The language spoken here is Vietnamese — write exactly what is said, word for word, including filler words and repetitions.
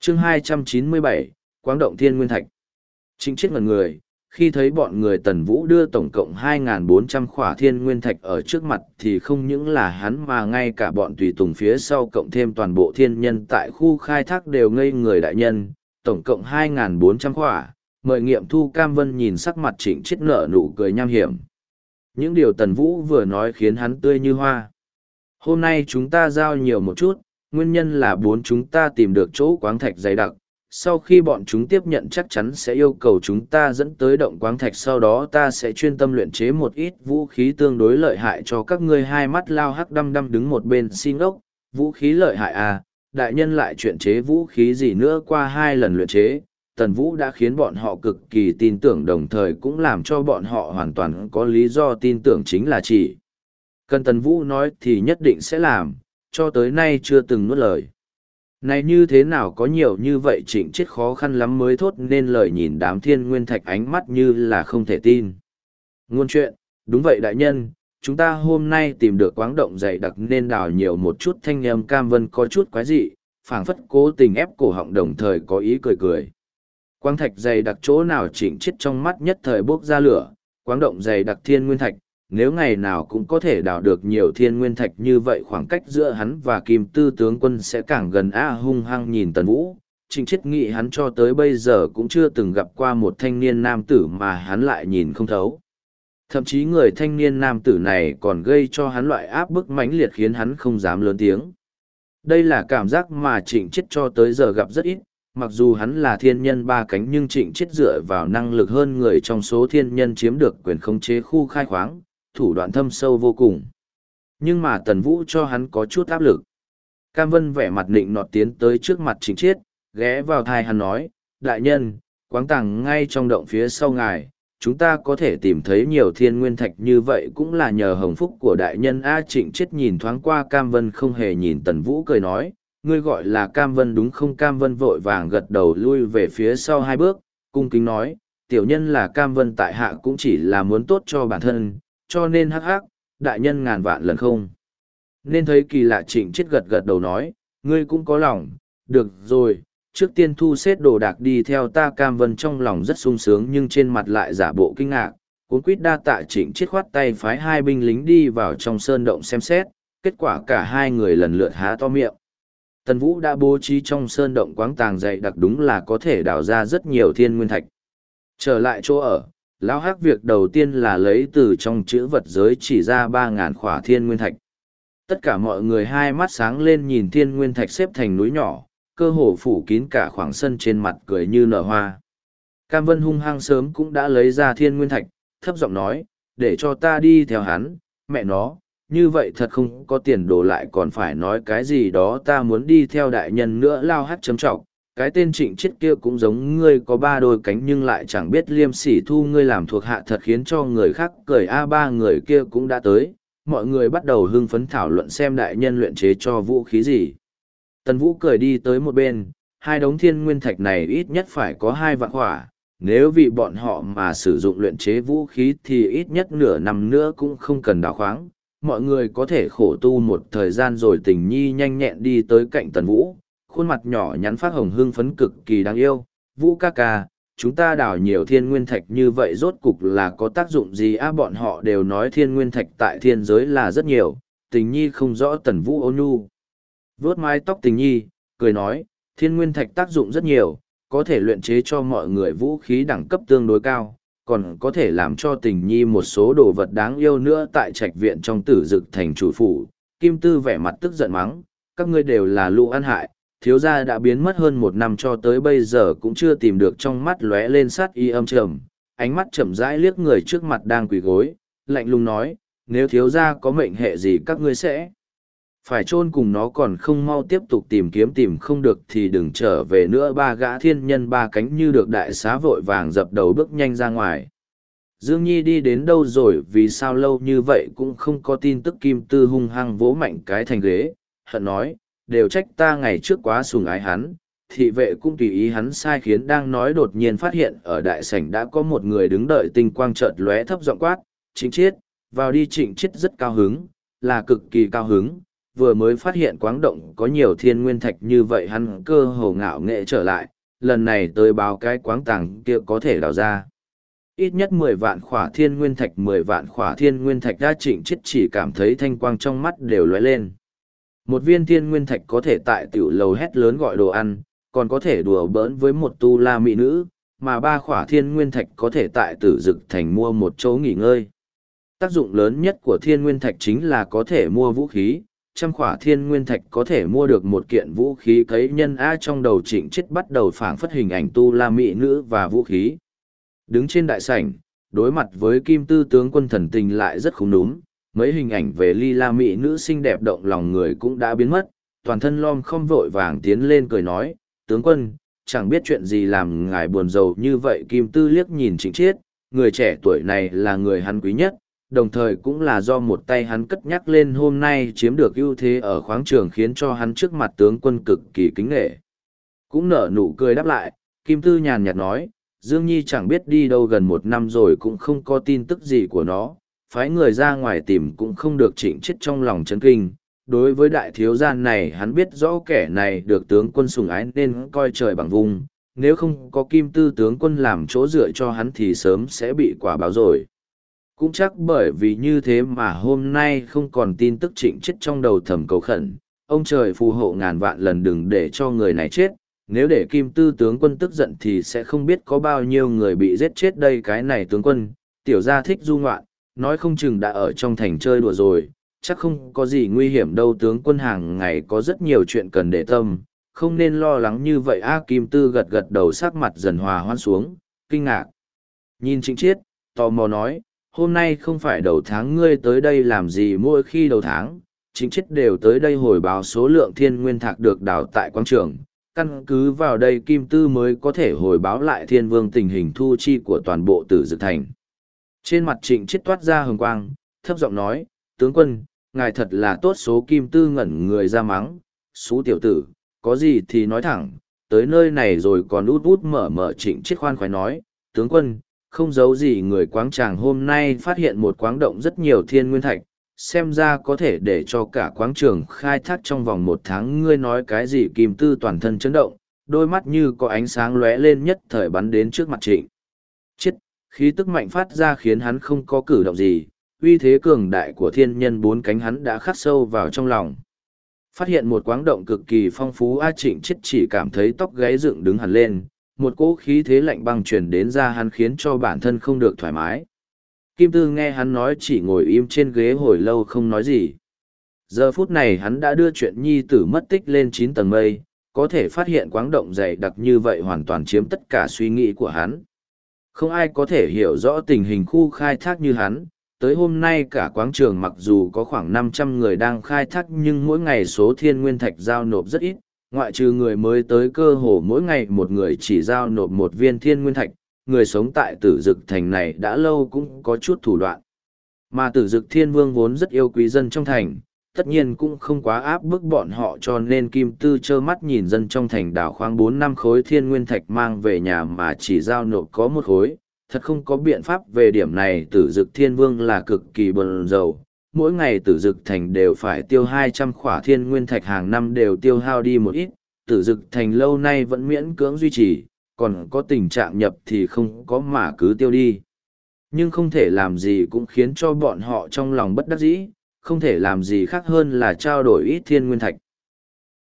chương hai trăm chín mươi bảy, Quáng động Thiên Nguyên Thạch. Trịnh Chiết ngẩn người, khi thấy bọn người Tần Vũ đưa tổng cộng hai nghìn bốn trăm khỏa Thiên Nguyên Thạch ở trước mặt thì không những là hắn mà ngay cả bọn tùy tùng phía sau cộng thêm toàn bộ thiên nhân tại khu khai thác đều ngây người. Đại nhân, tổng cộng hai nghìn bốn trăm khỏa, mời nghiệm thu. Cam Vân nhìn sắc mặt Trịnh Chiết nở nụ cười nham hiểm. Những điều Tần Vũ vừa nói khiến hắn tươi như hoa. Hôm nay chúng ta giao nhiều một chút, nguyên nhân là bốn chúng ta tìm được chỗ quáng thạch dày đặc. Sau khi bọn chúng tiếp nhận chắc chắn sẽ yêu cầu chúng ta dẫn tới động quáng thạch, sau đó ta sẽ chuyên tâm luyện chế một ít vũ khí tương đối lợi hại cho các ngươi. Hai mắt Lao Hắc đăm đăm đứng một bên xin ốc, vũ khí lợi hại à, đại nhân lại chuyện chế vũ khí gì nữa? Qua hai lần luyện chế, Tần Vũ đã khiến bọn họ cực kỳ tin tưởng, đồng thời cũng làm cho bọn họ hoàn toàn có lý do tin tưởng, chính là chỉ cần Tần Vũ nói thì nhất định sẽ làm, cho tới nay chưa từng nuốt lời. Này như thế nào có nhiều như vậy? Trịnh Chiết khó khăn lắm mới thốt nên lời, nhìn đám Thiên Nguyên Thạch ánh mắt như là không thể tin. Ngôn chuyện, đúng vậy đại nhân, chúng ta hôm nay tìm được quáng động dày đặc nên đào nhiều một chút. Thanh âm Cam Vân có chút quái dị, phảng phất cố tình ép cổ họng, đồng thời có ý cười cười. Quáng thạch dày đặc chỗ nào? Trịnh Chiết trong mắt nhất thời bốc ra lửa. Quáng động dày đặc Thiên Nguyên Thạch, nếu ngày nào cũng có thể đào được nhiều Thiên Nguyên Thạch như vậy, khoảng cách giữa hắn và Kim Tư tướng quân sẽ càng gần. A hung hăng nhìn Tần Vũ, Trịnh Chiết nghĩ hắn cho tới bây giờ cũng chưa từng gặp qua một thanh niên nam tử mà hắn lại nhìn không thấu. Thậm chí người thanh niên nam tử này còn gây cho hắn loại áp bức mãnh liệt khiến hắn không dám lớn tiếng. Đây là cảm giác mà Trịnh Chiết cho tới giờ gặp rất ít. Mặc dù hắn là thiên nhân ba cánh nhưng Trịnh Chiết dựa vào năng lực hơn người trong số thiên nhân chiếm được quyền khống chế khu khai khoáng, thủ đoạn thâm sâu vô cùng. Nhưng mà Tần Vũ cho hắn có chút áp lực. Cam Vân vẻ mặt nịnh nọt tiến tới trước mặt Trịnh Chiết, ghé vào tai hắn nói, đại nhân, quáng tàng ngay trong động phía sau ngài, chúng ta có thể tìm thấy nhiều Thiên Nguyên Thạch như vậy cũng là nhờ hồng phúc của đại nhân. A Trịnh Chiết nhìn thoáng qua Cam Vân, không hề nhìn Tần Vũ, cười nói, ngươi gọi là Cam Vân đúng không? Cam Vân vội vàng gật đầu lui về phía sau hai bước, cung kính nói, tiểu nhân là Cam Vân, tại hạ cũng chỉ là muốn tốt cho bản thân, cho nên hắc hắc, đại nhân ngàn vạn lần không nên thấy kỳ lạ. Trịnh Chiết gật gật đầu nói, ngươi cũng có lòng, được rồi, trước tiên thu xếp đồ đạc đi theo ta. Cam Vân trong lòng rất sung sướng nhưng trên mặt lại giả bộ kinh ngạc, cuống quýt đa tạ. Trịnh Chiết khoát tay phái hai binh lính đi vào trong sơn động xem xét, kết quả cả hai người lần lượt há to miệng. Tần Vũ đã bố trí trong sơn động quáng tàng dày đặc, đúng là có thể đào ra rất nhiều Thiên Nguyên Thạch. Trở lại chỗ ở, Lão Hắc việc đầu tiên là lấy từ trong chữ vật giới chỉ ra ba ngàn khỏa Thiên Nguyên Thạch. Tất cả mọi người hai mắt sáng lên nhìn Thiên Nguyên Thạch xếp thành núi nhỏ, cơ hồ phủ kín cả khoảng sân, trên mặt cười như nở hoa. Cam Vân hung hăng sớm cũng đã lấy ra Thiên Nguyên Thạch, thấp giọng nói, để cho ta đi theo hắn. Mẹ nó, như vậy thật không có tiền đồ, lại còn phải nói cái gì đó ta muốn đi theo đại nhân nữa. Lao Hắc chấm trọng, cái tên Trịnh Chiết kia cũng giống ngươi, có ba đôi cánh nhưng lại chẳng biết liêm sỉ, thu ngươi làm thuộc hạ thật khiến cho người khác cười. A ba người kia cũng đã tới, mọi người bắt đầu hưng phấn thảo luận xem đại nhân luyện chế cho vũ khí gì. Tần Vũ cười đi tới một bên, hai đống Thiên Nguyên Thạch này ít nhất phải có hai vạn khỏa, nếu vì bọn họ mà sử dụng luyện chế vũ khí thì ít nhất nửa năm nữa cũng không cần đào khoáng, mọi người có thể khổ tu một thời gian rồi. Tình Nhi nhanh nhẹn đi tới cạnh Tần Vũ, khuôn mặt nhỏ nhắn phát hồng hưng phấn cực kỳ đáng yêu. Vũ ca ca, chúng ta đào nhiều Thiên Nguyên Thạch như vậy rốt cục là có tác dụng gì? À, bọn họ đều nói Thiên Nguyên Thạch tại thiên giới là rất nhiều. Tình Nhi không rõ. Tần Vũ ôn nhu vuốt mái tóc Tình Nhi, cười nói, Thiên Nguyên Thạch tác dụng rất nhiều, có thể luyện chế cho mọi người vũ khí đẳng cấp tương đối cao, còn có thể làm cho Tình Nhi một số đồ vật đáng yêu nữa. Tại trạch viện trong Tử Dực thành chủ phủ, Kim Tư vẻ mặt tức giận mắng, các ngươi đều là lũ ăn hại, thiếu gia đã biến mất hơn một năm cho tới bây giờ cũng chưa tìm được. Trong mắt lóe lên sát y âm trầm, ánh mắt chậm rãi liếc người trước mặt đang quỳ gối, lạnh lùng nói, nếu thiếu gia có mệnh hệ gì các ngươi sẽ phải chôn cùng nó, còn không mau tiếp tục tìm kiếm, tìm không được thì đừng trở về nữa. Ba gã thiên nhân ba cánh như được đại xá vội vàng dập đầu bước nhanh ra ngoài. Dương Nhi đi đến đâu rồi? Vì sao lâu như vậy cũng không có tin tức? Kim Tư hung hăng vỗ mạnh cái thành ghế, hận nói, đều trách ta ngày trước quá sủng ái hắn, thị vệ cũng tùy ý hắn sai khiến. Đang nói đột nhiên phát hiện ở đại sảnh đã có một người đứng đợi, tinh quang chợt lóe, thấp giọng quát, Trịnh Chiết, vào đi. Trịnh Chiết rất cao hứng, là cực kỳ cao hứng, vừa mới phát hiện quáng động có nhiều thiên nguyên thạch như vậy hắn cơ hồ ngạo nghệ trở lại, lần này tới báo cái quáng tàng kia có thể đào ra. Ít nhất mười vạn khỏa thiên nguyên thạch mười vạn khỏa thiên nguyên thạch đã Trịnh Chiết chỉ cảm thấy thanh quang trong mắt đều lóe lên. Một viên thiên nguyên thạch có thể tại tiểu lầu hét lớn gọi đồ ăn, còn có thể đùa bỡn với một tu la mỹ nữ, mà ba khỏa thiên nguyên thạch có thể tại tử dực thành mua một chỗ nghỉ ngơi. Tác dụng lớn nhất của thiên nguyên thạch chính là có thể mua vũ khí, trăm khỏa thiên nguyên thạch có thể mua được một kiện vũ khí cấy nhân A. Trong đầu Trịnh Chiết bắt đầu phảng phất hình ảnh tu la mỹ nữ và vũ khí. Đứng trên đại sảnh, đối mặt với Kim Tư tướng quân thần tình lại rất không đúng, mấy hình ảnh về ly la mỹ nữ xinh đẹp động lòng người cũng đã biến mất, toàn thân lom không vội vàng tiến lên cười nói, tướng quân, chẳng biết chuyện gì làm ngài buồn rầu như vậy. Kim Tư liếc nhìn Trịnh Chiết, người trẻ tuổi này là người hắn quý nhất, đồng thời cũng là do một tay hắn cất nhắc lên hôm nay chiếm được ưu thế ở khoáng trường khiến cho hắn trước mặt tướng quân cực kỳ kính nể. Cũng nở nụ cười đáp lại, Kim Tư nhàn nhạt nói, Dương Nhi chẳng biết đi đâu gần một năm rồi cũng không có tin tức gì của nó, phái người ra ngoài tìm cũng không được. Trịnh Chiết trong lòng chấn kinh. Đối với đại thiếu gia này hắn biết rõ kẻ này được tướng quân sủng ái nên coi trời bằng vung, nếu không có Kim Tư tướng quân làm chỗ dựa cho hắn thì sớm sẽ bị quả báo rồi. Cũng chắc bởi vì như thế mà hôm nay không còn tin tức. Trịnh Chiết trong đầu thầm cầu khẩn, ông trời phù hộ ngàn vạn lần đừng để cho người này chết, nếu để Kim Tư tướng quân tức giận thì sẽ không biết có bao nhiêu người bị giết chết đây. Cái này tướng quân, tiểu gia thích du ngoạn, nói không chừng đã ở trong thành chơi đùa rồi, chắc không có gì nguy hiểm đâu. Tướng quân hàng ngày có rất nhiều chuyện cần để tâm, không nên lo lắng như vậy a. Kim Tư gật gật đầu, sắc mặt dần hòa hoãn xuống, kinh ngạc nhìn Trịnh Chiết, tò mò nói, hôm nay không phải đầu tháng ngươi tới đây làm gì? Mỗi khi đầu tháng, Trịnh Chiết đều tới đây hồi báo số lượng thiên nguyên thạch được đào tại quảng trường, căn cứ vào đây Kim Tư mới có thể hồi báo lại Thiên Vương tình hình thu chi của toàn bộ Tử Dực Thành. Trên mặt Trịnh Chiết toát ra hừng quang, thấp giọng nói, tướng quân, ngài thật là tốt số. Kim Tư ngẩn người ra mắng, xú tiểu tử, có gì thì nói thẳng, tới nơi này rồi còn út út mở mở. Trịnh Chiết khoan khoái nói, tướng quân, không giấu gì người quáng tràng hôm nay phát hiện một quáng động rất nhiều thiên nguyên thạch, xem ra có thể để cho cả quáng trường khai thác trong vòng một tháng. Ngươi nói cái gì? Kim Tư toàn thân chấn động, đôi mắt như có ánh sáng lóe lên, nhất thời bắn đến trước mặt Trịnh Chiết, khí tức mạnh phát ra khiến hắn không có cử động gì, uy thế cường đại của thiên nhân bốn cánh hắn đã khắc sâu vào trong lòng. Phát hiện một quáng động cực kỳ phong phú a. Trịnh Chiết chỉ cảm thấy tóc gáy dựng đứng hẳn lên, một cỗ khí thế lạnh băng truyền đến ra hắn khiến cho bản thân không được thoải mái. Kim Tư nghe hắn nói chỉ ngồi im trên ghế hồi lâu không nói gì. Giờ phút này hắn đã đưa chuyện nhi tử mất tích lên chín tầng mây, có thể phát hiện quáng động dày đặc như vậy hoàn toàn chiếm tất cả suy nghĩ của hắn. Không ai có thể hiểu rõ tình hình khu khai thác như hắn. Tới hôm nay cả quáng trường mặc dù có khoảng năm trăm người đang khai thác nhưng mỗi ngày số thiên nguyên thạch giao nộp rất ít, ngoại trừ người mới tới cơ hồ mỗi ngày một người chỉ giao nộp một viên thiên nguyên thạch. Người sống tại Tử Dực Thành này đã lâu cũng có chút thủ đoạn. Mà Tử Dực Thiên Vương vốn rất yêu quý dân trong thành, tất nhiên cũng không quá áp bức bọn họ, cho nên Kim Tư trơ mắt nhìn dân trong thành đào khoáng bốn năm khối thiên nguyên thạch mang về nhà mà chỉ giao nộp có một khối. Thật không có biện pháp về điểm này. Tử Dực Thiên Vương là cực kỳ bần dầu, mỗi ngày Tử Dực Thành đều phải tiêu hai trăm khỏa thiên nguyên thạch, hàng năm đều tiêu hao đi một ít. Tử Dực Thành lâu nay vẫn miễn cưỡng duy trì, còn có tình trạng nhập thì không có mà cứ tiêu đi. Nhưng không thể làm gì cũng khiến cho bọn họ trong lòng bất đắc dĩ, không thể làm gì khác hơn là trao đổi ít thiên nguyên thạch.